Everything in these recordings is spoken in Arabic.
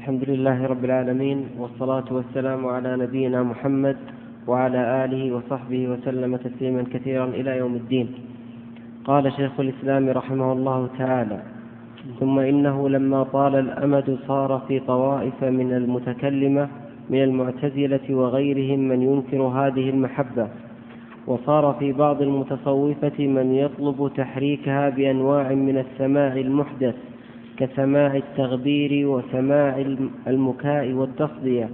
الحمد لله رب العالمين، والصلاة والسلام على نبينا محمد وعلى آله وصحبه وسلم تسليما كثيرا إلى يوم الدين. قال شيخ الإسلام رحمه الله تعالى: ثم إنه لما طال الأمد صار في طوائف من المتكلمة من المعتزلة وغيرهم من ينكر هذه المحبة، وصار في بعض المتصوفة من يطلب تحريكها بأنواع من السماع المحدث كسماع التغبير وسماع المكاء والتصدية،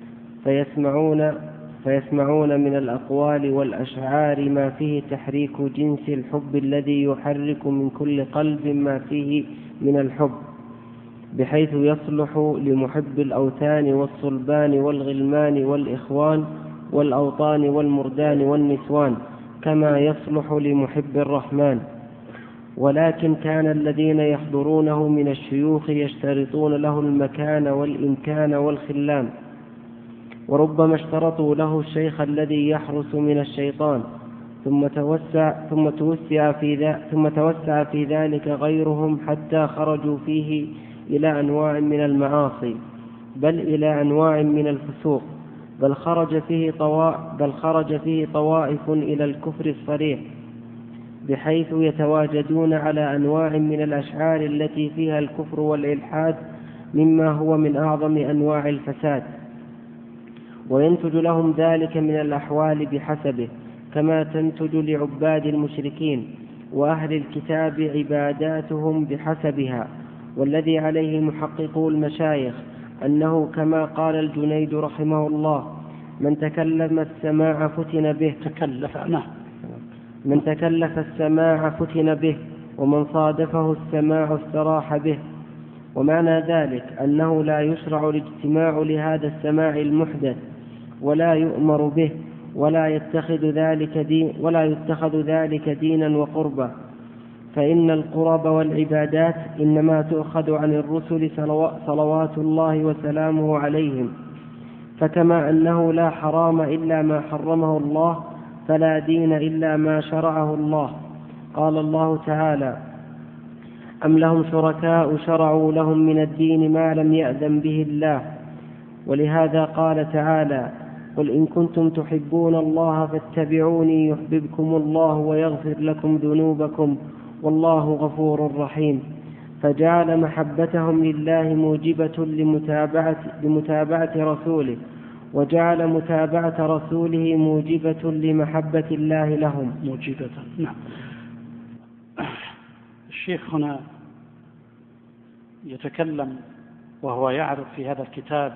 فيسمعون من الأقوال والأشعار ما فيه تحريك جنس الحب الذي يحرك من كل قلب ما فيه من الحب، بحيث يصلح لمحب الأوثان والصلبان والغلمان والإخوان والأوطان والمردان والنسوان كما يصلح لمحب الرحمن. ولكن كان الذين يحضرونه من الشيوخ يشترطون له المكان والإمكان والخلان، وربما اشترطوا له الشيخ الذي يحرس من الشيطان، ثم توسع في ذلك غيرهم حتى خرجوا فيه إلى أنواع من المعاصي، بل إلى أنواع من الفسوق، بل خرج فيه طوائف إلى الكفر الصريح، بحيث يتواجدون على أنواع من الأشعار التي فيها الكفر والإلحاد مما هو من أعظم أنواع الفساد، وينتج لهم ذلك من الأحوال بحسبه، كما تنتج لعباد المشركين وأهل الكتاب عباداتهم بحسبها. والذي عليه محققو المشايخ أنه كما قال الجنيد رحمه الله: من تكلف السماع فتن به، ومن صادفه السماع استراح به. ومعنى ذلك أنه لا يشرع الاجتماع لهذا السماع المحدث، ولا يؤمر به، ولا يتخذ ذلك دينا وقربا، فإن القرب والعبادات إنما تؤخذ عن الرسل صلوات الله وسلامه عليهم، فكما أنه لا حرام إلا ما حرمه الله، فلا دين إلا ما شرعه الله. قال الله تعالى: أم لهم شركاء شرعوا لهم من الدين ما لم يأذن به الله. ولهذا قال تعالى: قل إن كنتم تحبون الله فاتبعوني يحببكم الله ويغفر لكم ذنوبكم والله غفور رحيم. فجعل محبتهم لله موجبة لمتابعة رسوله، وجعل متابعة رسوله موجبة لمحبة الله لهم. موجبة. نعم. الشيخ هنا يتكلم وهو يعرض في هذا الكتاب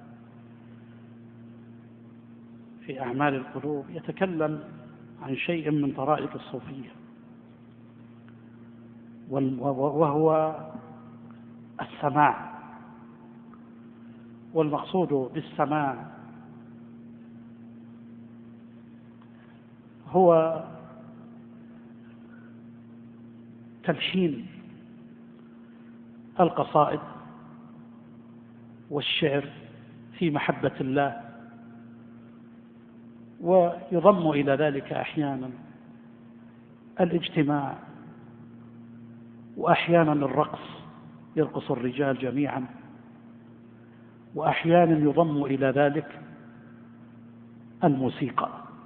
في أعمال القلوب، يتكلم عن شيء من طرائق الصوفية، وهو السماع. والمقصود بالسماع هو تلحين القصائد والشعر في محبة الله، ويضم إلى ذلك أحيانا الاجتماع، وأحيانا الرقص، يرقص الرجال جميعا، وأحيانا يضم إلى ذلك الموسيقى.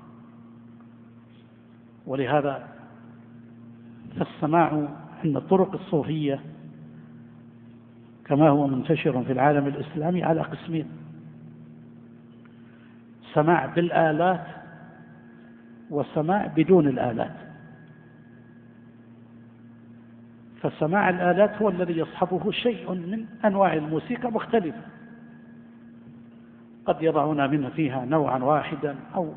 ولهذا فالسماع عند الطرق الصوفية كما هو منتشر في العالم الإسلامي على قسمين: سماع بالآلات وسماع بدون الآلات. فسماع الآلات هو الذي يصحبه شيء من أنواع الموسيقى مختلفة، قد يضعون منها فيها نوعا واحدا أو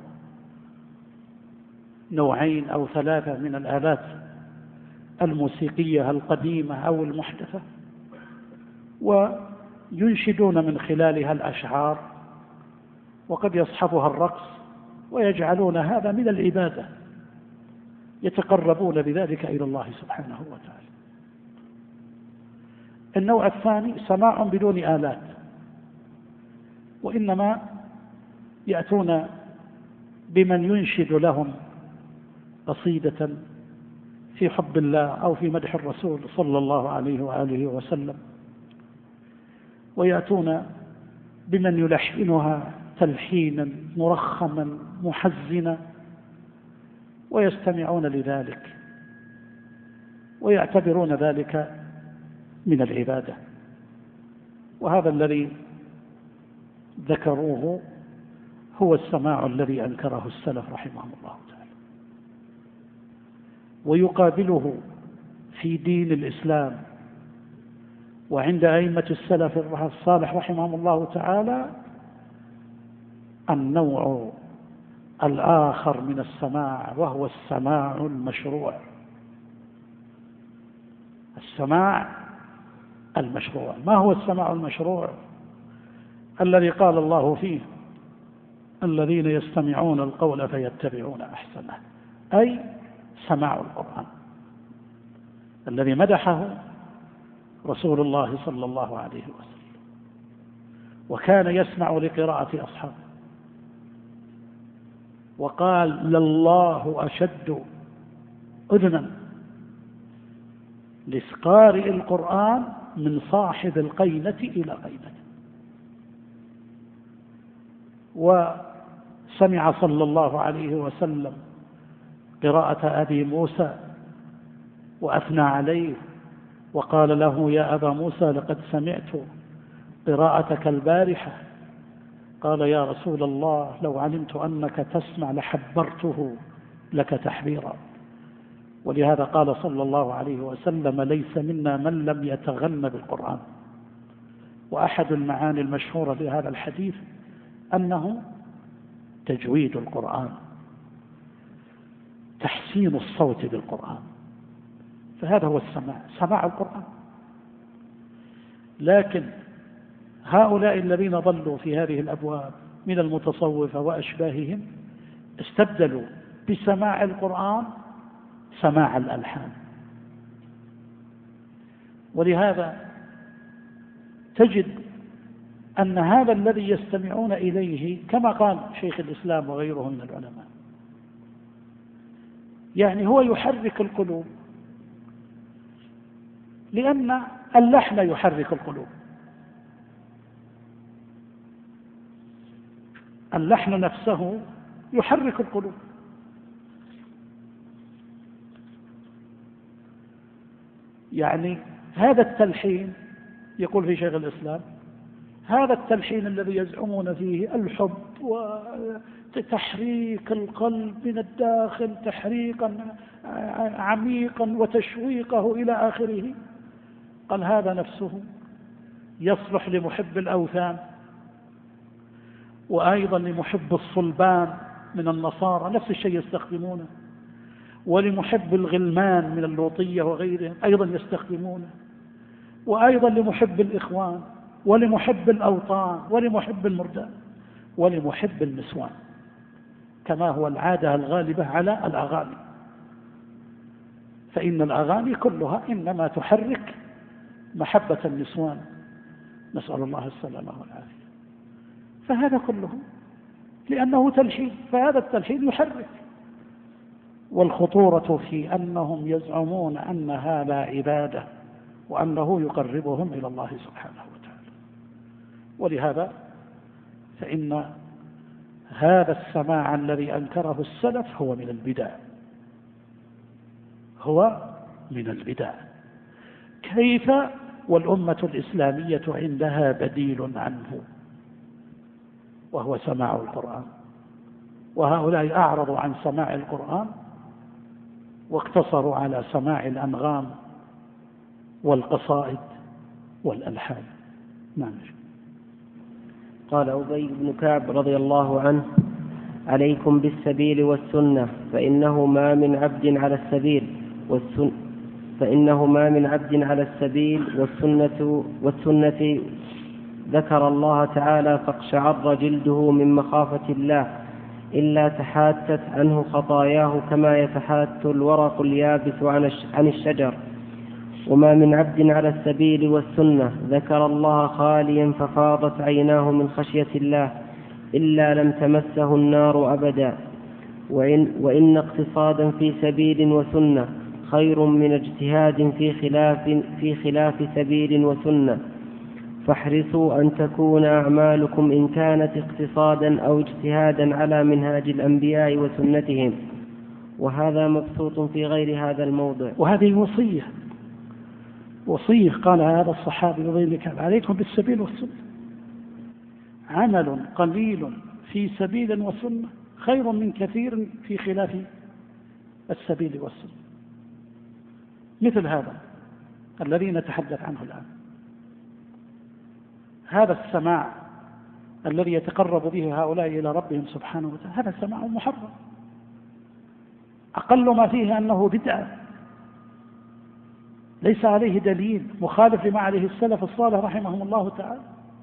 نوعين أو ثلاثة من الآلات الموسيقية القديمة أو المحدثة، وينشدون من خلالها الأشعار، وقد يصحبها الرقص، ويجعلون هذا من العبادة، يتقربون بذلك إلى الله سبحانه وتعالى. النوع الثاني سماع بدون آلات، وإنما يأتون بمن ينشد لهم قصيدة في حب الله أو في مدح الرسول صلى الله عليه وآله وسلم، ويأتون بمن يلحنها تلحينا مرخما محزنا ويستمعون لذلك ويعتبرون ذلك من العبادة. وهذا الذي ذكروه هو السماع الذي أنكره السلف رحمهم الله تعالى. ويقابله في دين الإسلام وعند أئمة السلف الصالح رحمهم الله تعالى النوع الآخر من السماع، وهو السماع المشروع. السماع المشروع. ما هو السماع المشروع؟ الذي قال الله فيه: الذين يستمعون القول فيتبعون أحسنه، أي سماع القرآن الذي مدحه رسول الله صلى الله عليه وسلم، وكان يسمع لقراءة أصحابه، وقال: لله أشد أذنا لقارئ القرآن من صاحب القينة إلى قينة. وسمع صلى الله عليه وسلم قراءة أبي موسى وأثنى عليه وقال له: يا أبا موسى لقد سمعت قراءتك البارحة. قال: يا رسول الله لو علمت أنك تسمع لحبرته لك تحبيرا. ولهذا قال صلى الله عليه وسلم: ليس منا من لم يتغنى بالقرآن. وأحد المعاني المشهورة لهذا الحديث أنه تجويد القرآن، تحسين الصوت بالقرآن. فهذا هو السماع، سماع القرآن. لكن هؤلاء الذين ضلوا في هذه الأبواب من المتصوفة وأشباههم استبدلوا بسماع القرآن سماع الألحان. ولهذا تجد أن هذا الذي يستمعون إليه كما قال شيخ الإسلام وغيره من العلماء، يعني هو يحرك القلوب، لأن اللحن يحرك القلوب. اللحن نفسه يحرك القلوب. يعني هذا التلحين، يقول في شيخ الإسلام، هذا التلحين الذي يزعمون فيه الحب وتحريك القلب من الداخل تحريقا عميقا وتشويقه إلى آخره، قال هذا نفسه يصلح لمحب الأوثان، وأيضا لمحب الصلبان من النصارى نفس الشيء يستخدمونه، ولمحب الغلمان من اللوطية وغيرهم أيضا يستخدمونه، وأيضا لمحب الإخوان ولمحب الأوطان ولمحب المردان ولمحب النسوان، كما هو العادة الغالبة على الأغاني. فإن الأغاني كلها إنما تحرك محبة النسوان، نسأل الله السلامة والعافية. فهذا كله لأنه تلحين، فهذا التلحين يحرك. والخطورة في أنهم يزعمون أن هذا عبادة وأنه يقربهم إلى الله سبحانه وتعالى. ولهذا فإن هذا السماع الذي أنكره السلف هو من البدع، هو من البدع. كيف والأمة الإسلامية عندها بديل عنه وهو سماع القرآن؟ وهؤلاء أعرضوا عن سماع القرآن واقتصروا على سماع الأنغام والقصائد والألحان. نعم. قال أبي بن كعب رضي الله عنه: عليكم بالسبيل والسنة، فإنه ما من عبد على السبيل والسنة ذكر الله تعالى فاقشعر جلده من مخافة الله إلا تحاتت عنه خطاياه كما يتحات الورق اليابس عن الشجر. وما من عبد على السبيل والسنة ذكر الله خاليا ففاضت عيناه من خشية الله إلا لم تمسه النار أبدا. وإن اقتصادا في سبيل وسنة خير من اجتهاد في خلاف سبيل وسنة. فاحرصوا أن تكون أعمالكم إن كانت اقتصادا أو اجتهادا على منهاج الأنبياء وسنتهم. وهذا مبسوط في غير هذا الموضع. وهذه وصية قال هذا الصحابي رضي الله عنه: عليكم بالسبيل والسنة. عمل قليل في سبيل وسنة خير من كثير في خلاف السبيل والسنة. مثل هذا الذي نتحدث عنه الآن، هذا السماع الذي يتقرب به هؤلاء إلى ربهم سبحانه وتعالى، هذا سماع محرم، أقل ما فيه أنه بدعة، ليس عليه دليل، مخالف لما عليه السلف الصالح رحمهم الله تعالى.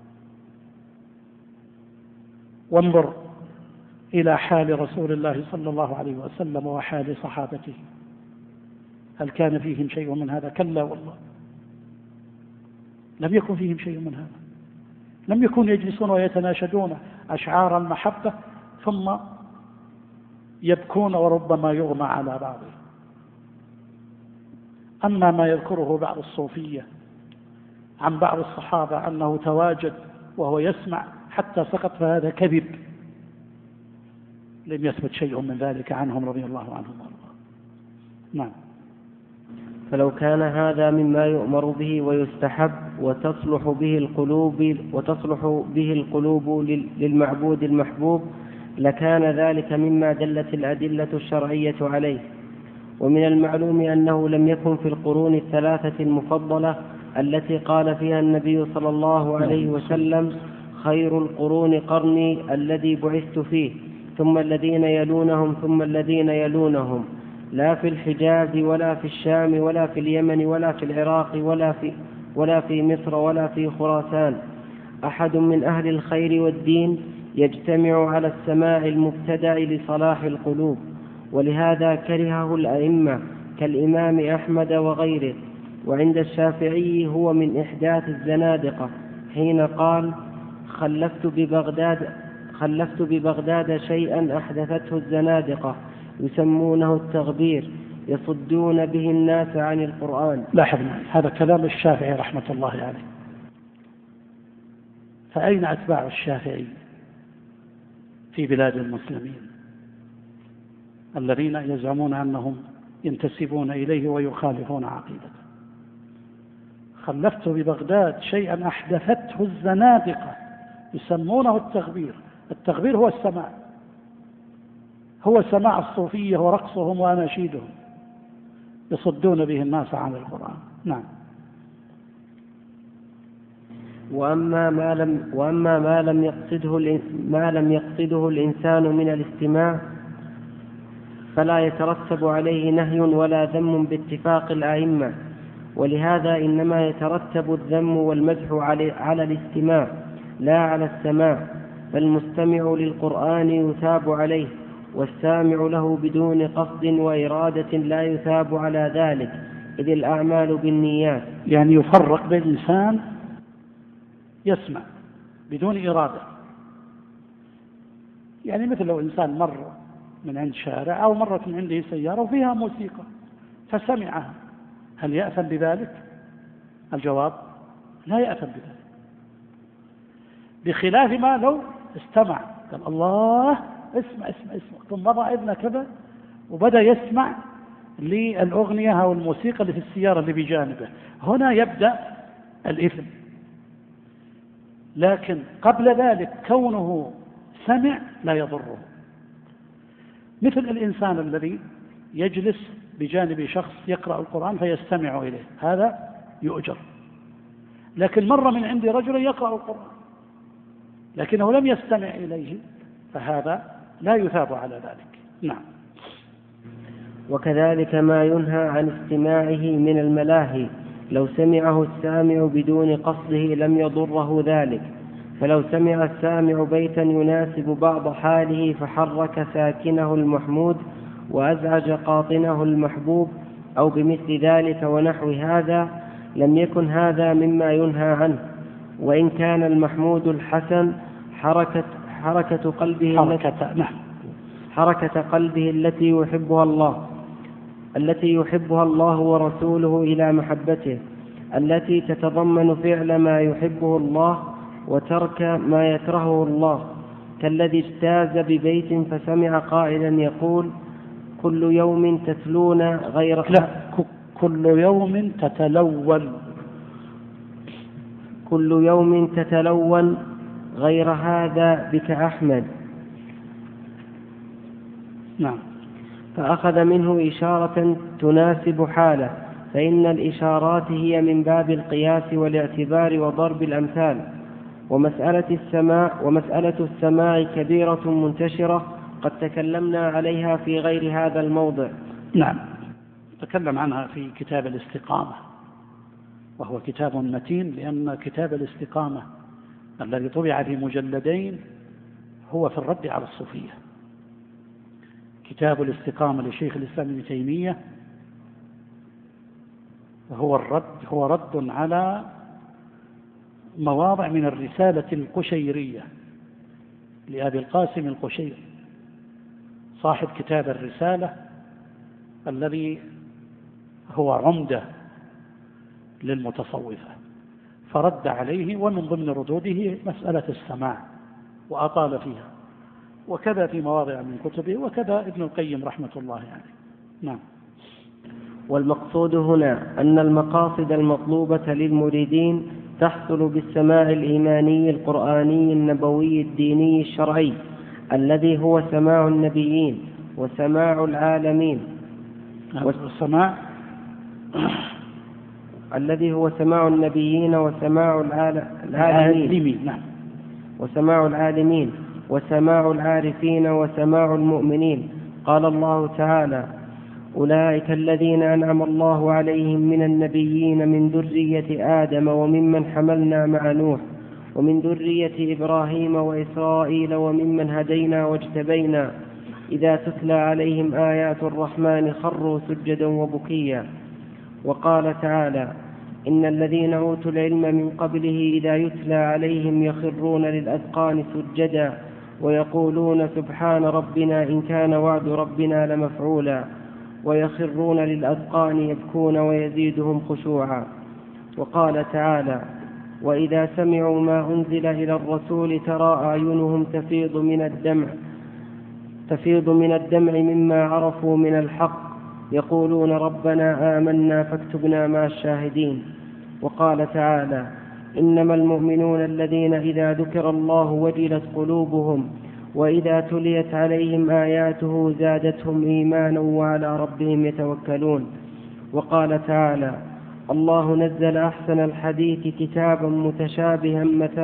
وانظر إلى حال رسول الله صلى الله عليه وسلم وحال صحابته، هل كان فيهم شيء من هذا؟ كلا والله، لم يكن فيهم شيء من هذا. لم يكونوا يجلسون ويتناشدون أشعار المحبة ثم يبكون وربما يغمى على بعضهم. أما ما يذكره بعض الصوفية عن بعض الصحابة أنه تواجد وهو يسمع حتى سقط، فهذا كذب، لم يثبت شيء من ذلك عنهم رضي الله عنهم وارضاهم. نعم. فلو كان هذا مما يؤمر به ويستحب وتصلح به القلوب للمعبود المحبوب، لكان ذلك مما دلت الأدلة الشرعية عليه. ومن المعلوم أنه لم يكن في القرون الثلاثة المفضلة التي قال فيها النبي صلى الله عليه وسلم: خير القرون قرني الذي بعثت فيه، ثم الذين يلونهم ثم الذين يلونهم، لا في الحجاز ولا في الشام ولا في اليمن ولا في العراق ولا في مصر ولا في خراسان أحد من أهل الخير والدين يجتمع على السماع المبتدأ لصلاح القلوب. ولهذا كرهه الأئمة كالإمام أحمد وغيره. وعند الشافعي هو من إحداث الزنادقة حين قال: خلفت ببغداد شيئا أحدثته الزنادقة يسمونه التغبير يصدون به الناس عن القرآن. لاحظنا هذا كلام الشافعي رحمة الله عليه. فأين أتباع الشافعي في بلاد المسلمين الذين يزعمون أنهم ينتسبون إليه ويخالفون عقيدته؟ خلفت ببغداد شيئا أحدثته الزنادقة يسمونه التغبير. التغبير هو السماع، هو سماع الصوفية ورقصهم وأناشيدهم يصدون به الناس عن القرآن. نعم. وأما ما لم يقصده الإنسان من الاستماع فلا يترتب عليه نهي ولا ذم باتفاق الأئمة. ولهذا إنما يترتب الذم والمدح على الاستماع لا على السماع. فالمستمع للقرآن يثاب عليه، والسامع له بدون قصد وإرادة لا يثاب على ذلك، إذ الأعمال بالنيات. يعني يفرق بين الإنسان يسمع بدون إرادة، يعني مثل لو إنسان مر من عند شارع أو مرت من عنده سيارة وفيها موسيقى فسمعها، هل يأثم بذلك؟ الجواب: لا يأثم بذلك، بخلاف ما لو استمع قال: الله اسمع اسمع اسمع، ثم وضع إذنه كذا وبدأ يسمع للأغنية أو الموسيقى اللي في السيارة اللي بجانبه، هنا يبدأ الإثم. لكن قبل ذلك كونه سمع لا يضره. مثل الإنسان الذي يجلس بجانب شخص يقرأ القرآن فيستمع إليه، هذا يؤجر. لكن مر من عند رجل يقرأ القرآن لكنه لم يستمع إليه، فهذا لا يثاب على ذلك. نعم. وكذلك ما ينهى عن استماعه من الملاهي، لو سمعه السامع بدون قصده لم يضره ذلك. فلو سمع السامع بيتا يناسب بعض حاله فحرك ساكنه المحمود وأزعج قاطنه المحبوب أو بمثل ذلك ونحو هذا، لم يكن هذا مما ينهى عنه. وإن كان المحمود الحسن حركة قلبه التي يحبها الله ورسوله إلى محبته، التي تتضمن فعل ما يحبه الله وترك ما يكرهه الله، كالذي اجتاز ببيت فسمع قائلا يقول كل يوم تتلون غير كل يوم تتلون، كل يوم تتلون غير هذا بك أحمد. نعم. فأخذ منه إشارة تناسب حاله، فإن الإشارات هي من باب القياس والاعتبار وضرب الأمثال. ومسألة السماع كبيرة منتشرة قد تكلمنا عليها في غير هذا الموضع. نعم، تكلم عنها في كتاب الاستقامة، وهو كتاب متين، لأن كتاب الاستقامة الذي طبع في مجلدين هو في الرد على الصوفية. كتاب الاستقامة لشيخ الإسلام ابن تيمية هو رد على مواضع من الرسالة القشيرية لأبي القاسم القشيري صاحب كتاب الرسالة، الذي هو عمدة للمتصوفة، فرد عليه، ومن ضمن ردوده مسألة السماع وأطال فيها، وكذا في مواضع من كتبه، وكذا ابن القيم رحمة الله عليه. نعم. والمقصود هنا أن المقاصد المطلوبة للمريدين تحصل بالسماع الإيماني القرآني النبوي الديني الشرعي، الذي هو سماع النبيين وسماع العالمين، والسماع الذي هو سماع النبيين وسماع العالمين، نعم، وسماع العالمين وسماع العارفين وسماع المؤمنين. قال الله تعالى أولئك الذين أنعم الله عليهم من النبيين من ذرية آدم وممن حملنا مع نوح ومن ذرية إبراهيم وإسرائيل وممن هدينا واجتبينا إذا تتلى عليهم آيات الرحمن خروا سجدا وبكيا. وقال تعالى إن الذين أوتوا العلم من قبله إذا يتلى عليهم يخرون للأذقان سجدا ويقولون سبحان ربنا إن كان وعد ربنا لمفعولا ويخرون للأذقان يبكون ويزيدهم خشوعا. وقال تعالى وإذا سمعوا ما أنزل إلى الرسول ترى أعينهم تفيض من الدمع مما عرفوا من الحق يقولون ربنا آمنا فاكتبنا مع الشاهدين. وقال تعالى إنما المؤمنون الذين إذا ذكر الله وجلت قلوبهم وإذا تليت عليهم آياته زادتهم إيمانا وعلى ربهم يتوكلون. وقال تعالى الله نزل أحسن الحديث كتابا متشابها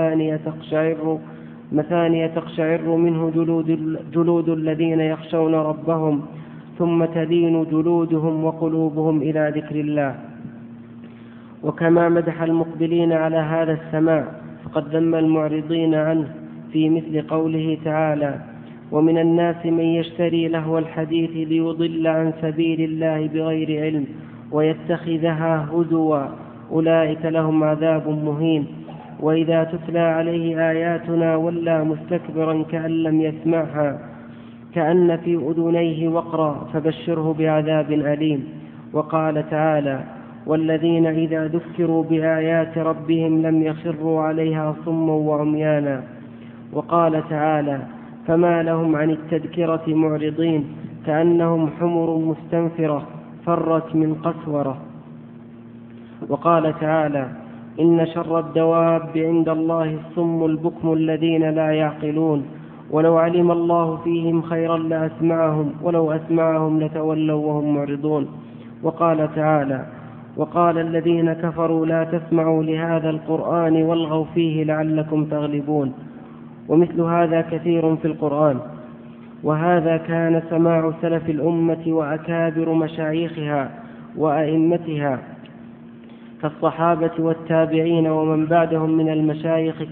مثانية تقشعر منه جلود الذين يخشون ربهم ثم تلين جلودهم وقلوبهم إلى ذكر الله. وكما مدح المقبلين على هذا السماع فقد ذم المعرضين عنه في مثل قوله تعالى ومن الناس من يشتري لهو الحديث ليضل عن سبيل الله بغير علم ويتخذها هزوا أولئك لهم عذاب مهين وإذا تتلى عليه آياتنا ولى مستكبرا كأن لم يسمعها كأن في أذنيه وقرا فبشره بعذاب أليم. وقال تعالى والذين إذا ذكروا بآيات ربهم لم يخروا عليها صما وعميانا. وقال تعالى فما لهم عن التذكرة معرضين كأنهم حمر مستنفرة فرت من قسورة. وقال تعالى إن شر الدواب عند الله الصم البكم الذين لا يعقلون ولو علم الله فيهم خيرا لأسمعهم ولو أسمعهم لتولوا وهم معرضون. وقال تعالى وقال الذين كفروا لا تسمعوا لهذا القرآن والغوا فيه لعلكم تغلبون. ومثل هذا كثير في القرآن. وهذا كان سماع سلف الأمة وأكابر مشايخها وأئمتها كالصحابة والتابعين ومن بعدهم من المشايخ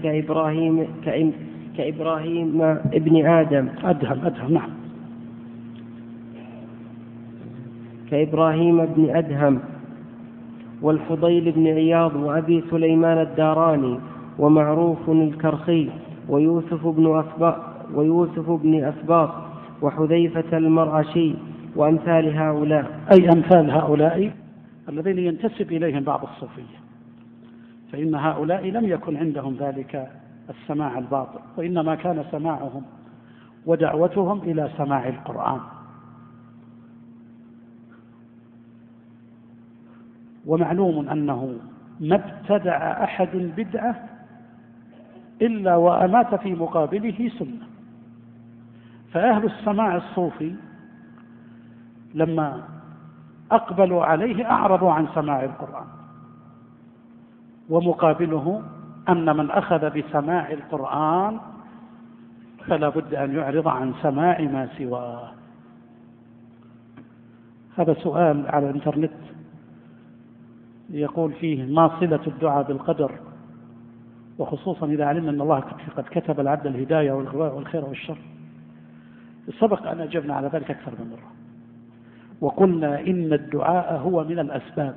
كإبراهيم ابن آدم نعم، كإبراهيم بن أدهم والفضيل بن عياض وأبي سليمان الداراني ومعروف الكرخي ويوسف بن أسباط وحذيفة المرعشي وأمثال هؤلاء، أي أمثال هؤلاء الذين ينتسب إليهم بعض الصوفية فإن هؤلاء لم يكن عندهم ذلك السماع الباطل، وإنما كان سماعهم ودعوتهم إلى سماع القرآن. ومعلوم أنه ما ابتدع أحد بدعة إلا وأمات في مقابله سنة. فأهل السماع الصوفي لما أقبلوا عليه أعرضوا عن سماع القرآن، ومقابله أن من أخذ بسماع القرآن فلا بد أن يعرض عن سماع ما سواه. هذا سؤال على الإنترنت يقول فيه: ما صلة الدعاء بالقدر، وخصوصا إذا علمنا أن الله قد كتب العبد الهداية والخير والشر؟ سبق أن أجبنا على ذلك أكثر من مرة، وقلنا إن الدعاء هو من الأسباب،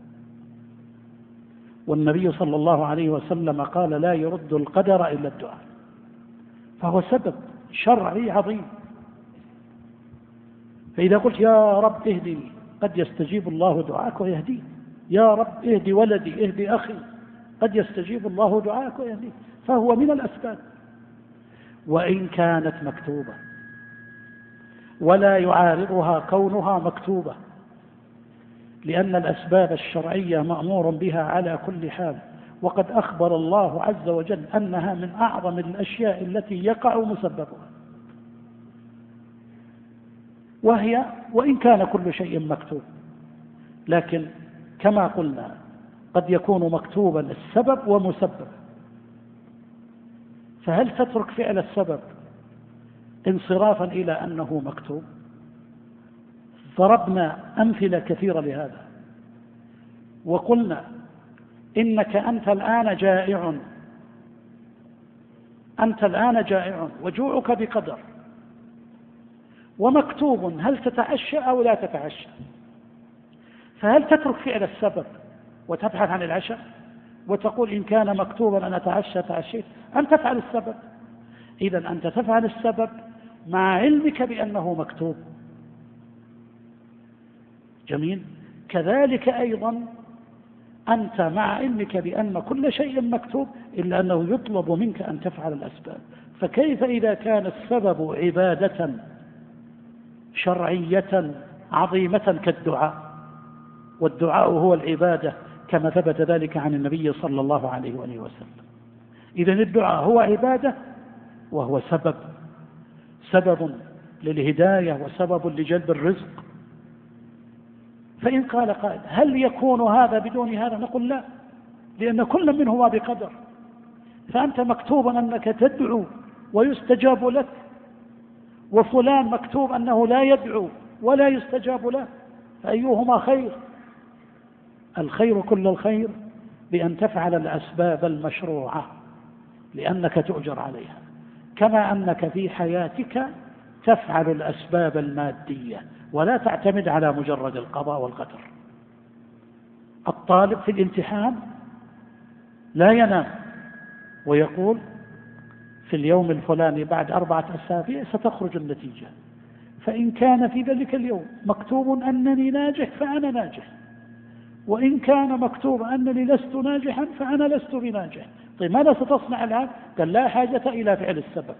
والنبي صلى الله عليه وسلم قال: لا يرد القدر إلا الدعاء، فهو سبب شرعي عظيم. فإذا قلت يا رب اهدني قد يستجيب الله دعاءك ويهديك، يا رب اهدي ولدي اهدي أخي قد يستجيب الله دعاءك ويهديك، فهو من الأسباب وإن كانت مكتوبة، ولا يعارضها كونها مكتوبة، لأن الأسباب الشرعية مأمور بها على كل حال، وقد أخبر الله عز وجل أنها من أعظم الأشياء التي يقع مسببها، وهي وإن كان كل شيء مكتوب، لكن كما قلنا قد يكون مكتوبا السبب ومسبب. فهل تترك فعل السبب انصرافا إلى أنه مكتوب؟ ضربنا أمثلة كثيرة لهذا، وقلنا إنك أنت الآن جائع وجوعك بقدر، ومكتوب هل تتعشى أو لا تتعشى، فهل تترك فعل السبب وتبحث عن العشاء وتقول إن كان مكتوبا أن أتعشى تعشيت، أم تفعل السبب؟ إذن أنت تفعل السبب مع علمك بأنه مكتوب. جميل. كذلك أيضا أنت مع علمك بأن كل شيء مكتوب، إلا أنه يطلب منك أن تفعل الأسباب. فكيف إذا كان السبب عبادة شرعية عظيمة كالدعاء، والدعاء هو العبادة كما ثبت ذلك عن النبي صلى الله عليه وآله وسلم. إذن الدعاء هو عبادة، وهو سبب للهداية وسبب لجلب الرزق. فإن قال قائل هل يكون هذا بدون هذا؟ نقول لا، لأن كل منهما بقدر. فأنت مكتوبا أنك تدعو ويستجاب لك، وفلان مكتوب أنه لا يدعو ولا يستجاب له، فأيهما خير؟ الخير كل الخير بأن تفعل الأسباب المشروعة لأنك تؤجر عليها، كما أنك في حياتك تفعل الأسباب المادية ولا تعتمد على مجرد القضاء والقدر. الطالب في الامتحان لا ينام ويقول في اليوم الفلاني بعد 4 أسابيع ستخرج النتيجة، فإن كان في ذلك اليوم مكتوب أنني ناجح فأنا ناجح، وإن كان مكتوب أنني لست ناجحا فأنا لست بناجح. طيب ماذا ستصنع الآن؟ قال لا حاجة إلى فعل السبب،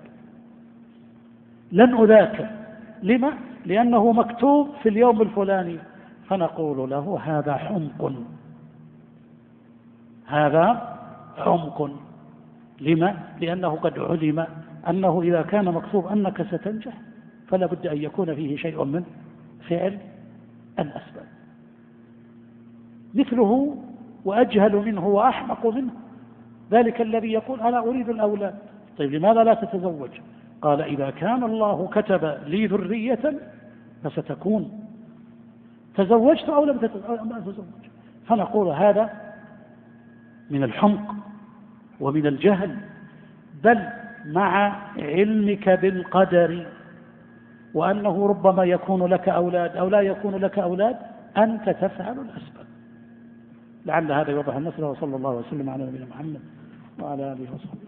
لن أذاكر. لما؟ لأنه مكتوب في اليوم الفلاني. فنقول له هذا حمق. لما؟ لأنه قد علم أنه إذا كان مكتوب أنك ستنجح فلا بد أن يكون فيه شيء من فعل الأسباب. مثله وأجهل منه وأحمق منه ذلك الذي يقول أنا أريد الأولاد. طيب لماذا لا تتزوج؟ قال إذا كان الله كتب لي ذرية فستكون. تزوجت أو لم تتزوج؟ فنقول هذا من الحمق ومن الجهل، بل مع علمك بالقدر وأنه ربما يكون لك أولاد أو لا يكون لك أولاد، أنت تفعل الأسباب. لعل هذا يوضح المسألة. وصلى الله وسلم على نبينا محمد وعلى آله وصحبه.